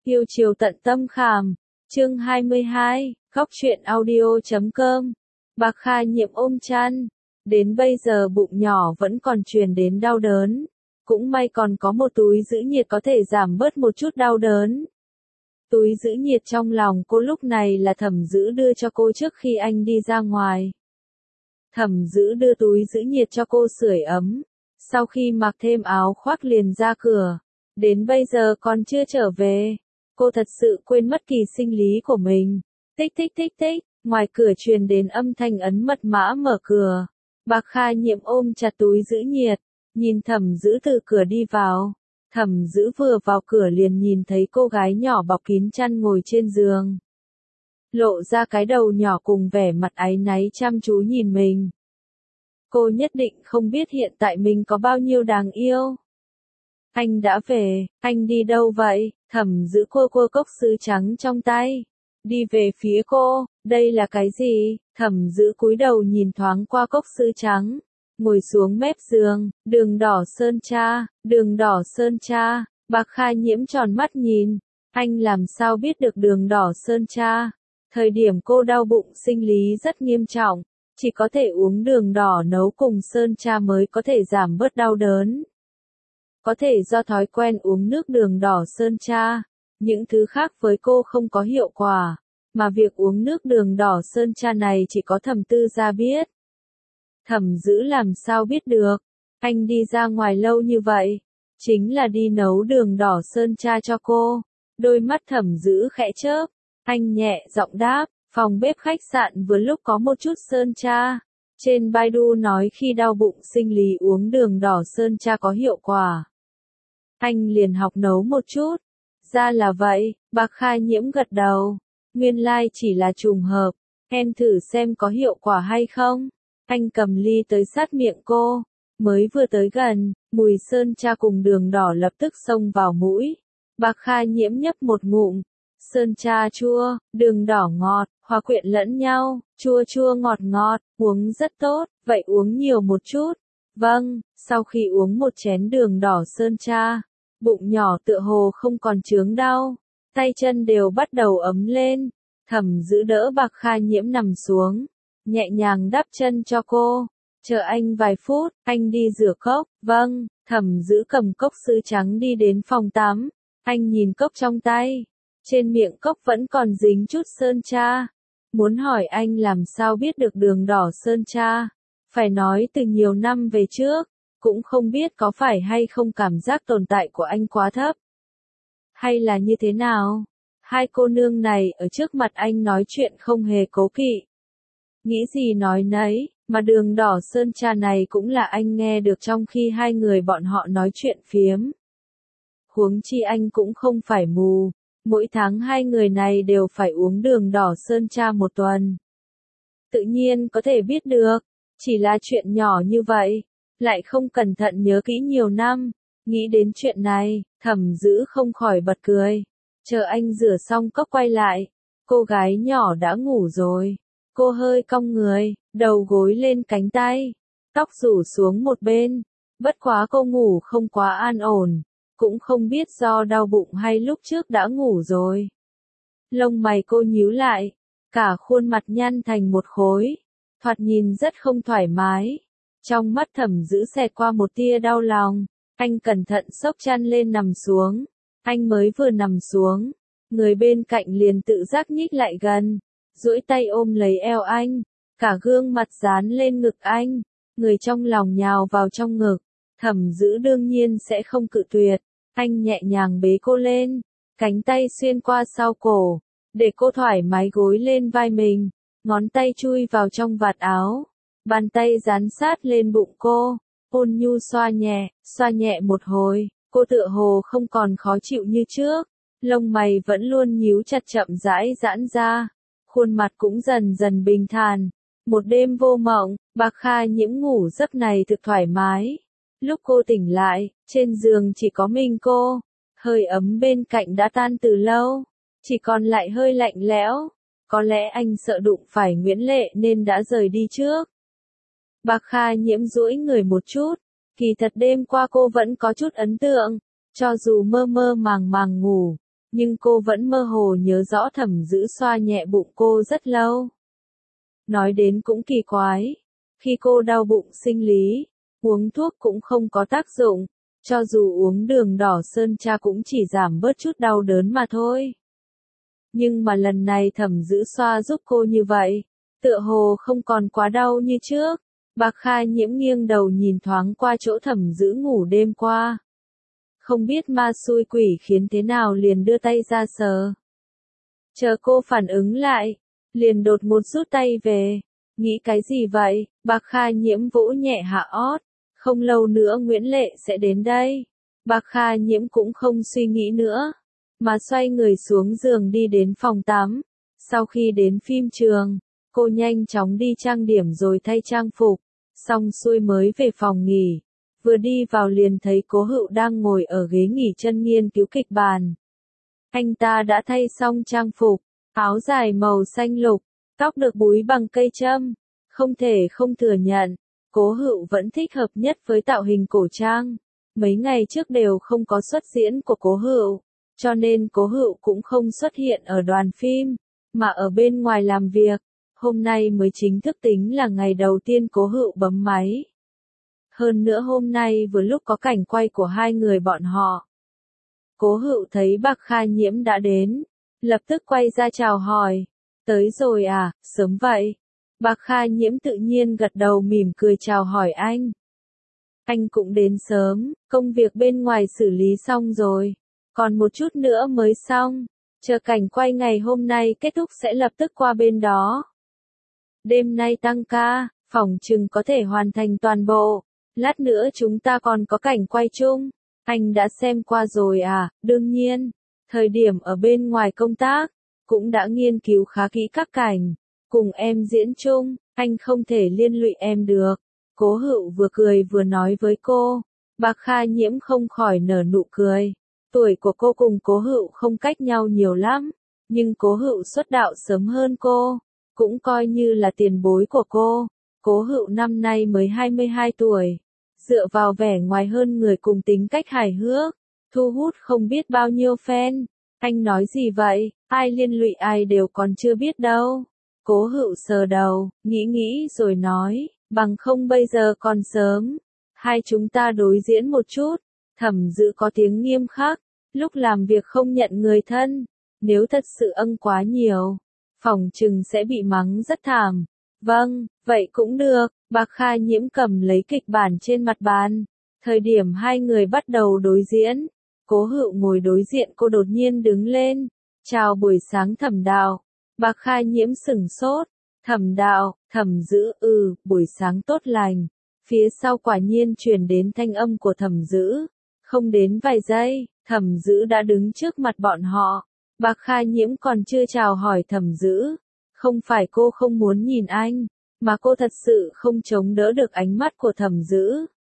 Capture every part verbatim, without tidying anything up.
Yêu chiều tận tâm khảm. Chương hai mươi hai, khóc chuyện audio chấm com. Bạc Kha Nhiễm ôm chăn. Đến bây giờ bụng nhỏ vẫn còn truyền đến đau đớn. Cũng may còn có một túi giữ nhiệt có thể giảm bớt một chút đau đớn. Túi giữ nhiệt trong lòng cô lúc này là Thẩm Dữ đưa cho cô trước khi anh đi ra ngoài. Thẩm Dữ đưa túi giữ nhiệt cho cô sưởi ấm. Sau khi mặc thêm áo khoác liền ra cửa. Đến bây giờ còn chưa trở về. Cô thật sự quên mất kỳ sinh lý của mình. Tích tích tích tích, ngoài cửa truyền đến âm thanh ấn mật mã mở cửa. Bạc Kha Nhiễm ôm chặt túi giữ nhiệt, nhìn Thẩm Dữ từ cửa đi vào. Thẩm Dữ vừa vào cửa liền nhìn thấy cô gái nhỏ bọc kín chăn ngồi trên giường. Lộ ra cái đầu nhỏ cùng vẻ mặt áy náy chăm chú nhìn mình. Cô nhất định không biết hiện tại mình có bao nhiêu đáng yêu. Anh đã về, anh đi đâu vậy? Thẩm Dữ cua cua cốc sứ trắng trong tay. Đi về phía cô, đây là cái gì? Thẩm Dữ cúi đầu nhìn thoáng qua cốc sứ trắng. Ngồi xuống mép giường, đường đỏ sơn cha, đường đỏ sơn cha. Bạc Kha Nhiễm tròn mắt nhìn. Anh làm sao biết được đường đỏ sơn cha? Thời điểm cô đau bụng sinh lý rất nghiêm trọng. Chỉ có thể uống đường đỏ nấu cùng sơn cha mới có thể giảm bớt đau đớn. Có thể do thói quen uống nước đường đỏ sơn cha, những thứ khác với cô không có hiệu quả, mà việc uống nước đường đỏ sơn cha này chỉ có Thẩm Tư Gia biết. Thẩm Dữ làm sao biết được, anh đi ra ngoài lâu như vậy, chính là đi nấu đường đỏ sơn cha cho cô. Đôi mắt Thẩm Dữ khẽ chớp, anh nhẹ giọng đáp, phòng bếp khách sạn vừa lúc có một chút sơn cha. Trên Baidu nói khi đau bụng sinh lý uống đường đỏ sơn cha có hiệu quả. Anh liền học nấu một chút. Ra là vậy, Bạc Kha Nhiễm gật đầu. Nguyên lai like chỉ là trùng hợp. Em thử xem có hiệu quả hay không. Anh cầm ly tới sát miệng cô. Mới vừa tới gần, mùi sơn cha cùng đường đỏ lập tức xông vào mũi. Bạc Kha Nhiễm nhấp một ngụm. Sơn cha chua, đường đỏ ngọt, hòa quyện lẫn nhau, chua chua ngọt ngọt, uống rất tốt, vậy uống nhiều một chút. Vâng, sau khi uống một chén đường đỏ sơn cha, bụng nhỏ tựa hồ không còn chướng đau, tay chân đều bắt đầu ấm lên. Thẩm Dữ đỡ Bạc Kha Nhiễm nằm xuống, nhẹ nhàng đắp chân cho cô. Chờ anh vài phút, anh đi rửa cốc. Vâng, Thẩm Dữ cầm cốc sứ trắng đi đến phòng tắm. Anh nhìn cốc trong tay. Trên miệng cốc vẫn còn dính chút sơn cha. Muốn hỏi anh làm sao biết được đường đỏ sơn cha. Phải nói từ nhiều năm về trước. Cũng không biết có phải hay không cảm giác tồn tại của anh quá thấp. Hay là như thế nào? Hai cô nương này ở trước mặt anh nói chuyện không hề cố kỵ. Nghĩ gì nói nấy, mà đường đỏ sơn cha này cũng là anh nghe được trong khi hai người bọn họ nói chuyện phiếm. Huống chi anh cũng không phải mù. Mỗi tháng hai người này đều phải uống đường đỏ sơn cha một tuần. Tự nhiên có thể biết được. Chỉ là chuyện nhỏ như vậy. Lại không cẩn thận nhớ kỹ nhiều năm. Nghĩ đến chuyện này, Thẩm Dữ không khỏi bật cười. Chờ anh rửa xong cốc quay lại. Cô gái nhỏ đã ngủ rồi. Cô hơi cong người, đầu gối lên cánh tay. Tóc rủ xuống một bên. Bất quá cô ngủ không quá an ổn. Cũng không biết do đau bụng hay lúc trước đã ngủ rồi. Lông mày cô nhíu lại. Cả khuôn mặt nhăn thành một khối. Thoạt nhìn rất không thoải mái. Trong mắt Thẩm Dữ xẹt qua một tia đau lòng. Anh cẩn thận xốc chăn lên nằm xuống. Anh mới vừa nằm xuống. Người bên cạnh liền tự giác nhích lại gần. Duỗi tay ôm lấy eo anh. Cả gương mặt dán lên ngực anh. Người trong lòng nhào vào trong ngực. Thẩm Dữ đương nhiên sẽ không cự tuyệt. Anh nhẹ nhàng bế cô lên. Cánh tay xuyên qua sau cổ. Để cô thoải mái gối lên vai mình. Ngón tay chui vào trong vạt áo. Bàn tay dán sát lên bụng cô. Ôn nhu xoa nhẹ, xoa nhẹ một hồi. Cô tựa hồ không còn khó chịu như trước. Lông mày vẫn luôn nhíu chặt chậm rãi giãn ra. Khuôn mặt cũng dần dần bình thản. Một đêm vô mộng, Bạc Kha Nhiễm ngủ giấc này thực thoải mái. Lúc cô tỉnh lại, trên giường chỉ có mình cô. Hơi ấm bên cạnh đã tan từ lâu. Chỉ còn lại hơi lạnh lẽo. Có lẽ anh sợ đụng phải Nguyễn Lệ nên đã rời đi trước. Bạc Kha Nhiễm duỗi người một chút. Kỳ thật đêm qua cô vẫn có chút ấn tượng. Cho dù mơ mơ màng màng ngủ, nhưng cô vẫn mơ hồ nhớ rõ Thẩm Dữ xoa nhẹ bụng cô rất lâu. Nói đến cũng kỳ quái, khi cô đau bụng sinh lý, uống thuốc cũng không có tác dụng, cho dù uống đường đỏ sơn tra cũng chỉ giảm bớt chút đau đớn mà thôi. Nhưng mà lần này Thẩm Dữ xoa giúp cô như vậy, tựa hồ không còn quá đau như trước. Bạc Kha Nhiễm nghiêng đầu nhìn thoáng qua chỗ Thẩm Dữ ngủ đêm qua. Không biết ma xui quỷ khiến thế nào liền đưa tay ra sờ. Chờ cô phản ứng lại, liền đột một rút tay về. Nghĩ cái gì vậy? Bạc Kha Nhiễm vỗ nhẹ hạ ót. Không lâu nữa Nguyễn Lệ sẽ đến đây. Bạc Kha Nhiễm cũng không suy nghĩ nữa, mà xoay người xuống giường đi đến phòng tắm. Sau khi đến phim trường, cô nhanh chóng đi trang điểm rồi thay trang phục, xong xuôi mới về phòng nghỉ. Vừa đi vào liền thấy Cố Hựu đang ngồi ở ghế nghỉ chân nghiên cứu kịch bản. Anh ta đã thay xong trang phục, áo dài màu xanh lục, tóc được búi bằng cây châm. Không thể không thừa nhận, Cố Hựu vẫn thích hợp nhất với tạo hình cổ trang. Mấy ngày trước đều không có xuất diễn của Cố Hựu, cho nên Cố Hựu cũng không xuất hiện ở đoàn phim, mà ở bên ngoài làm việc. Hôm nay mới chính thức tính là ngày đầu tiên Cố Hựu bấm máy. Hơn nữa hôm nay vừa lúc có cảnh quay của hai người bọn họ. Cố Hựu thấy Bạc Kha Nhiễm đã đến, lập tức quay ra chào hỏi. Tới rồi à, sớm vậy. Bạc Kha Nhiễm tự nhiên gật đầu mỉm cười chào hỏi anh. Anh cũng đến sớm, công việc bên ngoài xử lý xong rồi. Còn một chút nữa mới xong, chờ cảnh quay ngày hôm nay kết thúc sẽ lập tức qua bên đó. Đêm nay tăng ca, phỏng chừng có thể hoàn thành toàn bộ. Lát nữa chúng ta còn có cảnh quay chung. Anh đã xem qua rồi à? Đương nhiên. Thời điểm ở bên ngoài công tác, cũng đã nghiên cứu khá kỹ các cảnh. Cùng em diễn chung, anh không thể liên lụy em được. Cố Hựu vừa cười vừa nói với cô. Bạc Kha Nhiễm không khỏi nở nụ cười. Tuổi của cô cùng Cố Hựu không cách nhau nhiều lắm, nhưng Cố Hựu xuất đạo sớm hơn cô, cũng coi như là tiền bối của cô. Cố Hựu năm nay mới hai mươi hai tuổi, dựa vào vẻ ngoài hơn người cùng tính cách hài hước, thu hút không biết bao nhiêu fan. Anh nói gì vậy, ai liên lụy ai đều còn chưa biết đâu. Cố Hựu sờ đầu, nghĩ nghĩ rồi nói, bằng không bây giờ còn sớm, hai chúng ta đối diễn một chút. Thẩm Dữ có tiếng nghiêm khắc, lúc làm việc không nhận người thân, nếu thật sự ân quá nhiều, phỏng chừng sẽ bị mắng rất thảm. Vâng, vậy cũng được. Bạc Kha Nhiễm cầm lấy kịch bản trên mặt bàn. Thời điểm hai người bắt đầu đối diễn, Cố Hựu ngồi đối diện cô đột nhiên đứng lên. Chào buổi sáng Thẩm đạo. Bạc Kha Nhiễm sửng sốt. Thẩm đạo, Thẩm Dữ, ừ, buổi sáng tốt lành. Phía sau quả nhiên truyền đến thanh âm của Thẩm Dữ. Không đến vài giây, Thẩm Dữ đã đứng trước mặt bọn họ. Bạc Kha Nhiễm còn chưa chào hỏi Thẩm Dữ. Không phải cô không muốn nhìn anh, mà cô thật sự không chống đỡ được ánh mắt của Thẩm Dữ.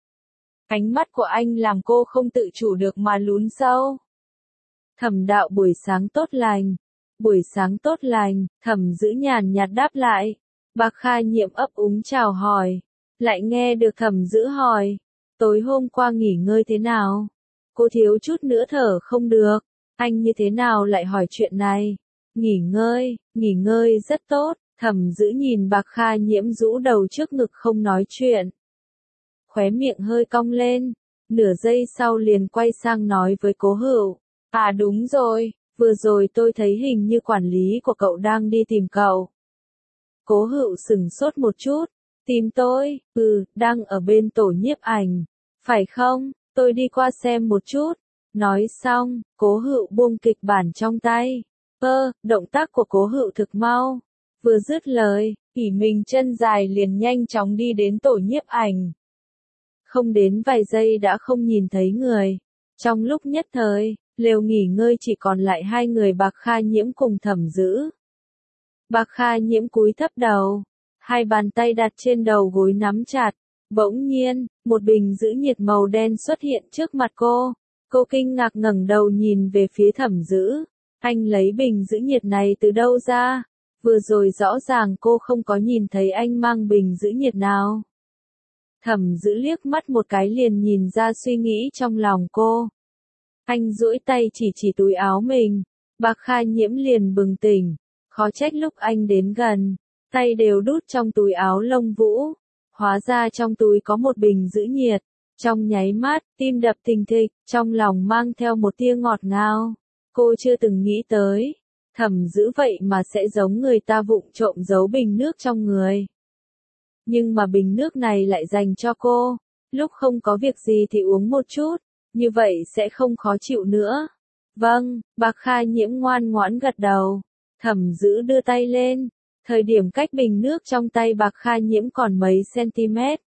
Ánh mắt của anh làm cô không tự chủ được mà lún sâu. Thẩm đạo buổi sáng tốt lành. Buổi sáng tốt lành, Thẩm Dữ nhàn nhạt đáp lại. Bạc Kha Nhiễm ấp úng chào hỏi. Lại nghe được Thẩm Dữ hỏi. Tối hôm qua nghỉ ngơi thế nào? Cô thiếu chút nữa thở không được. Anh như thế nào lại hỏi chuyện này? Nghỉ ngơi, nghỉ ngơi rất tốt. Thẩm Dữ nhìn Bạc Kha Nhiễm rũ đầu trước ngực không nói chuyện. Khóe miệng hơi cong lên. Nửa giây sau liền quay sang nói với Cố Hựu. À đúng rồi, vừa rồi tôi thấy hình như quản lý của cậu đang đi tìm cậu. Cố Hựu sửng sốt một chút. Tìm tôi? Ừ, đang ở bên tổ nhiếp ảnh. Phải không? Tôi đi qua xem một chút. Nói xong, Cố Hựu buông kịch bản trong tay. Ơ, động tác của Cố Hựu thực mau. Vừa dứt lời, ỉ mình chân dài liền nhanh chóng đi đến tổ nhiếp ảnh. Không đến vài giây đã không nhìn thấy người. Trong lúc nhất thời, lều nghỉ ngơi chỉ còn lại hai người Bạc Kha Nhiễm cùng Thẩm Dữ. Bạc Kha Nhiễm cúi thấp đầu, hai bàn tay đặt trên đầu gối nắm chặt. Bỗng nhiên, một bình giữ nhiệt màu đen xuất hiện trước mặt cô. Cô kinh ngạc ngẩng đầu nhìn về phía Thẩm Dữ. Anh lấy bình giữ nhiệt này từ đâu ra? Vừa rồi rõ ràng cô không có nhìn thấy anh mang bình giữ nhiệt nào. Thẩm Dữ liếc mắt một cái liền nhìn ra suy nghĩ trong lòng cô. Anh duỗi tay chỉ chỉ túi áo mình. Bạc Kha Nhiễm liền bừng tỉnh. Khó trách lúc anh đến gần, tay đều đút trong túi áo lông vũ. Hóa ra trong túi có một bình giữ nhiệt. Trong nháy mắt, tim đập thình thịch, trong lòng mang theo một tia ngọt ngào. Cô chưa từng nghĩ tới, Thẩm Dữ vậy mà sẽ giống người ta vụng trộm giấu bình nước trong người. Nhưng mà bình nước này lại dành cho cô, lúc không có việc gì thì uống một chút, như vậy sẽ không khó chịu nữa. Vâng, Bạc Kha Nhiễm ngoan ngoãn gật đầu. Thẩm Dữ đưa tay lên, thời điểm cách bình nước trong tay Bạc Kha Nhiễm còn mấy cm.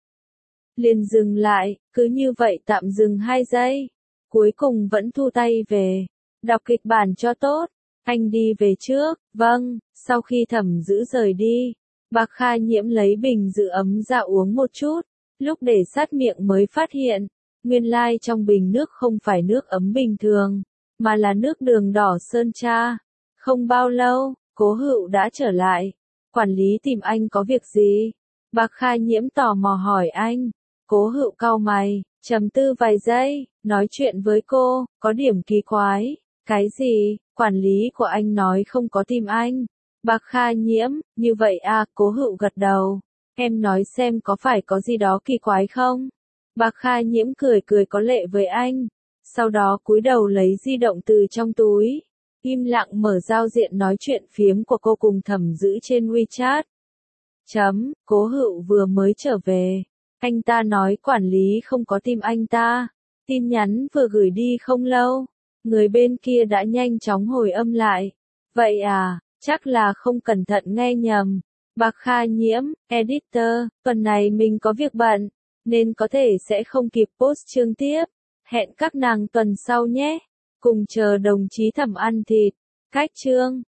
Liền dừng lại, cứ như vậy tạm dừng hai giây. Cuối cùng vẫn thu tay về. Đọc kịch bản cho tốt. Anh đi về trước. Vâng, sau khi Thẩm Dữ rời đi, Bạc Kha Nhiễm lấy bình giữ ấm ra uống một chút. Lúc để sát miệng mới phát hiện, nguyên lai trong bình nước không phải nước ấm bình thường, mà là nước đường đỏ sơn tra. Không bao lâu, Cố Hựu đã trở lại. Quản lý tìm anh có việc gì? Bạc Kha Nhiễm tò mò hỏi anh. Cố Hựu cau mày, trầm tư vài giây, nói chuyện với cô, có điểm kỳ quái. Cái gì? Quản lý của anh nói không có tìm anh. Bạc Kha Nhiễm, như vậy à, Cố Hựu gật đầu. Em nói xem có phải có gì đó kỳ quái không? Bạc Kha Nhiễm cười cười có lệ với anh. Sau đó cúi đầu lấy di động từ trong túi. Im lặng mở giao diện nói chuyện phiếm của cô cùng Thẩm Dữ trên WeChat. Chấm, Cố Hựu vừa mới trở về. Anh ta nói quản lý không có tìm anh ta. Tin nhắn vừa gửi đi không lâu. Người bên kia đã nhanh chóng hồi âm lại. Vậy à, chắc là không cẩn thận nghe nhầm. Bạc Kha Nhiễm, editor, tuần này mình có việc bận, nên có thể sẽ không kịp post chương tiếp. Hẹn các nàng tuần sau nhé. Cùng chờ đồng chí Thẩm ăn thịt. Cách chương.